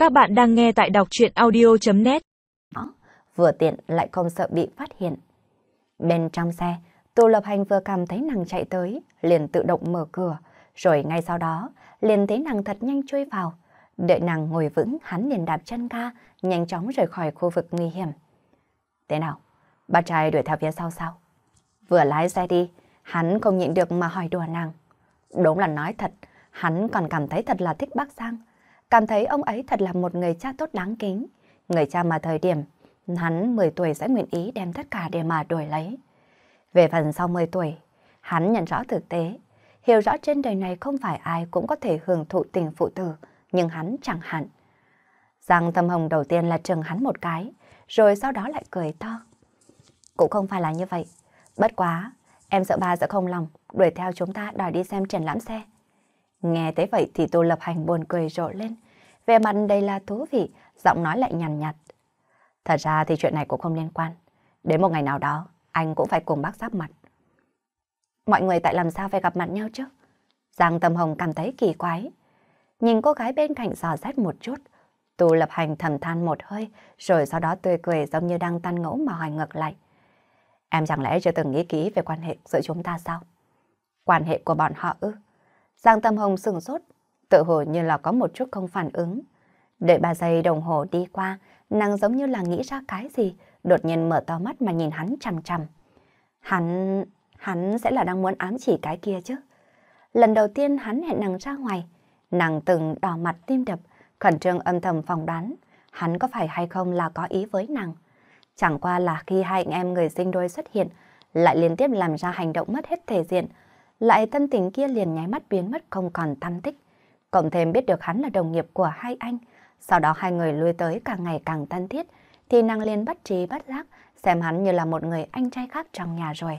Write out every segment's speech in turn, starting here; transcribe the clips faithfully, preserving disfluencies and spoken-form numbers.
Các bạn đang nghe tại đọc truyện audio chấm net. Vừa tiện lại không sợ bị phát hiện. Bên trong xe, Tô Lập Hành vừa cảm thấy nàng chạy tới, liền tự động mở cửa, rồi ngay sau đó, liền thấy nàng thật nhanh chui vào. Đợi nàng ngồi vững, hắn liền đạp chân ga, nhanh chóng rời khỏi khu vực nguy hiểm. Thế nào? Bạn trai đuổi theo phía sau sao? Vừa lái xe đi, hắn không nhịn được mà hỏi đùa nàng. Đúng là nói thật, hắn còn cảm thấy thật là thích bác Giang. Cảm thấy ông ấy thật là một người cha tốt đáng kính. Người cha mà thời điểm hắn mười tuổi sẽ nguyện ý đem tất cả để mà đổi lấy. Về phần sau mười tuổi, hắn nhận rõ thực tế, hiểu rõ trên đời này không phải ai cũng có thể hưởng thụ tình phụ tử, nhưng hắn chẳng hạn. Giang Tâm Hồng đầu tiên là trừng hắn một cái, rồi sau đó lại cười to. Cũng không phải là như vậy, bất quá, em sợ ba sẽ không lòng, đuổi theo chúng ta đòi đi xem triển lãm xe. Nghe tới vậy thì Tô Lập Hành buồn cười rộ lên, vẻ mặt đây là thú vị, giọng nói lại nhàn nhạt. Thật ra thì chuyện này cũng không liên quan. Đến một ngày nào đó, anh cũng phải cùng bác giáp mặt. Mọi người tại làm sao phải gặp mặt nhau chứ? Giang Tâm Hồng cảm thấy kỳ quái. Nhìn cô gái bên cạnh dò xét một chút, Tô Lập Hành thầm than một hơi, rồi sau đó tươi cười giống như đang tán ngẫu mà hỏi ngược lại. Em chẳng lẽ chưa từng nghĩ kỹ về quan hệ giữa chúng ta sao? Quan hệ của bọn họ ư? Giang Tâm Hồng sửng sốt, tự hồ như là có một chút không phản ứng. Đợi ba giây đồng hồ đi qua, nàng giống như là nghĩ ra cái gì, đột nhiên mở to mắt mà nhìn hắn chằm chằm. Hắn... hắn sẽ là đang muốn ám chỉ cái kia chứ. Lần đầu tiên hắn hẹn nàng ra ngoài, nàng từng đỏ mặt tim đập, khẩn trương âm thầm phỏng đoán, hắn có phải hay không là có ý với nàng. Chẳng qua là khi hai anh em người sinh đôi xuất hiện, lại liên tiếp làm ra hành động mất hết thể diện, lại thân tình kia liền nháy mắt biến mất không còn tăm tích. Cộng thêm biết được hắn là đồng nghiệp của hai anh, sau đó hai người lui tới càng ngày càng thân thiết, thì nàng liền bất trí bất giác, xem hắn như là một người anh trai khác trong nhà rồi.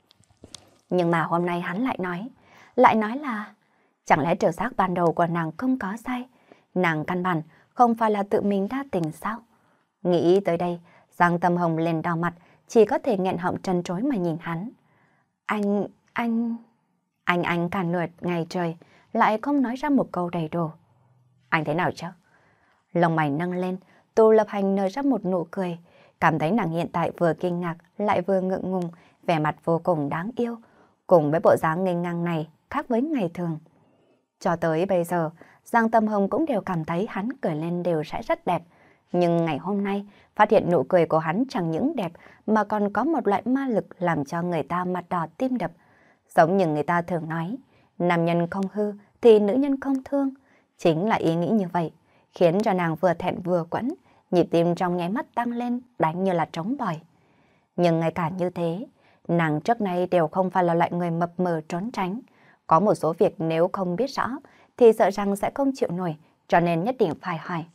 Nhưng mà hôm nay hắn lại nói, lại nói là, chẳng lẽ trực giác ban đầu của nàng không có sai, nàng căn bản không phải là tự mình đa tình sao? Nghĩ tới đây, Giang Tâm Hồng lên đỏ mặt, chỉ có thể nghẹn họng trân trối mà nhìn hắn. Anh, anh... Anh anh cả nửa ngày trời, lại không nói ra một câu đầy đủ. Anh thế nào chứ? Lông mày nâng lên, Tô Lập Hành nở ra một nụ cười, cảm thấy nàng hiện tại vừa kinh ngạc lại vừa ngượng ngùng, vẻ mặt vô cùng đáng yêu, cùng với bộ dáng nghênh ngang này khác với ngày thường. Cho tới bây giờ, Giang Tâm Hồng cũng đều cảm thấy hắn cười lên đều sẽ rất đẹp, nhưng ngày hôm nay phát hiện nụ cười của hắn chẳng những đẹp mà còn có một loại ma lực làm cho người ta mặt đỏ tim đập. Giống như người ta thường nói, nam nhân không hư thì nữ nhân không thương. Chính là ý nghĩ như vậy, khiến cho nàng vừa thẹn vừa quẫn, nhịp tim trong nháy mắt tăng lên, đánh như là trống bòi. Nhưng ngay cả như thế, nàng trước nay đều không phải là loại người mập mờ trốn tránh. Có một số việc nếu không biết rõ, thì sợ rằng sẽ không chịu nổi, cho nên nhất định phải hỏi.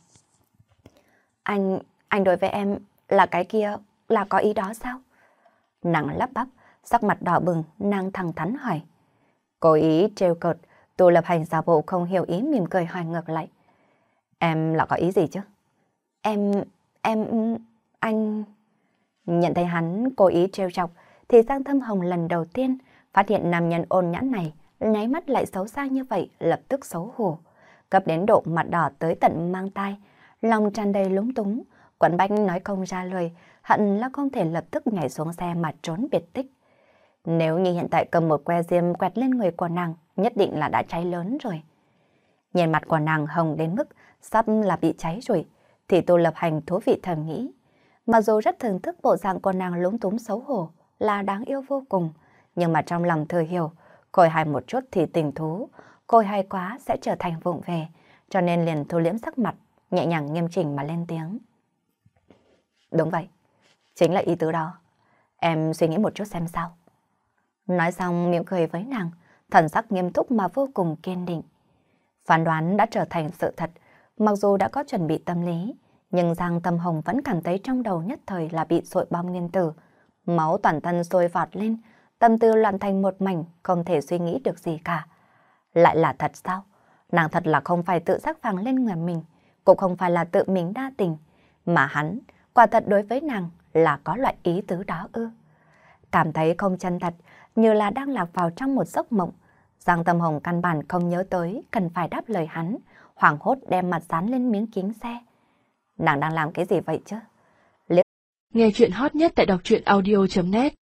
Anh, anh đối với em là cái kia, là có ý đó sao? Nàng lắp bắp, sắc mặt đỏ bừng, nàng thẳng thắn hỏi. Cố ý trêu cợt, Tô Lập Hành giả bộ không hiểu ý mỉm cười hỏi ngược lại. Em là có ý gì chứ? Em, em, anh... Nhận thấy hắn cố ý trêu chọc, thì Giang Tâm Hồng lần đầu tiên phát hiện nam nhân ôn nhãn này, nháy mắt lại xấu xa như vậy, lập tức xấu hổ. Cấp đến độ mặt đỏ tới tận mang tai, lòng tràn đầy lúng túng, quấn bánh nói không ra lời, hận là không thể lập tức nhảy xuống xe mà trốn biệt tích. Nếu như hiện tại cầm một que diêm quẹt lên người của nàng, nhất định là đã cháy lớn rồi. Nhìn mặt của nàng hồng đến mức sắp là bị cháy rồi, thì Tô Lập Hành thú vị thầm nghĩ. Mặc dù rất thưởng thức bộ dạng của nàng lúng túng xấu hổ, là đáng yêu vô cùng, nhưng mà trong lòng thừa hiểu, khôi hài một chút thì tình thú, khôi hài quá sẽ trở thành vụng về, cho nên liền thu liễm sắc mặt, nhẹ nhàng nghiêm chỉnh mà lên tiếng. Đúng vậy, chính là ý tứ đó. Em suy nghĩ một chút xem sao. Nói xong mỉm cười với nàng, thần sắc nghiêm túc mà vô cùng kiên định. Phán đoán đã trở thành sự thật, mặc dù đã có chuẩn bị tâm lý, nhưng Giang Tâm Hồng vẫn cảm thấy trong đầu nhất thời là bị dội bom nguyên tử. Máu toàn thân sôi vọt lên, tâm tư loạn thành một mảnh, không thể suy nghĩ được gì cả. Lại là thật sao? Nàng thật là không phải tự giác phàng lên người mình, cũng không phải là tự mình đa tình, mà hắn, quả thật đối với nàng là có loại ý tứ đó ư. Cảm thấy không chân thật, như là đang lạc vào trong một giấc mộng. Giang Tâm Hồng căn bản không nhớ tới cần phải đáp lời hắn, hoảng hốt đem mặt dán lên miếng kính xe. Nàng đang làm cái gì vậy chứ? Nghe chuyện hot nhất tại đọc truyện audio chấm net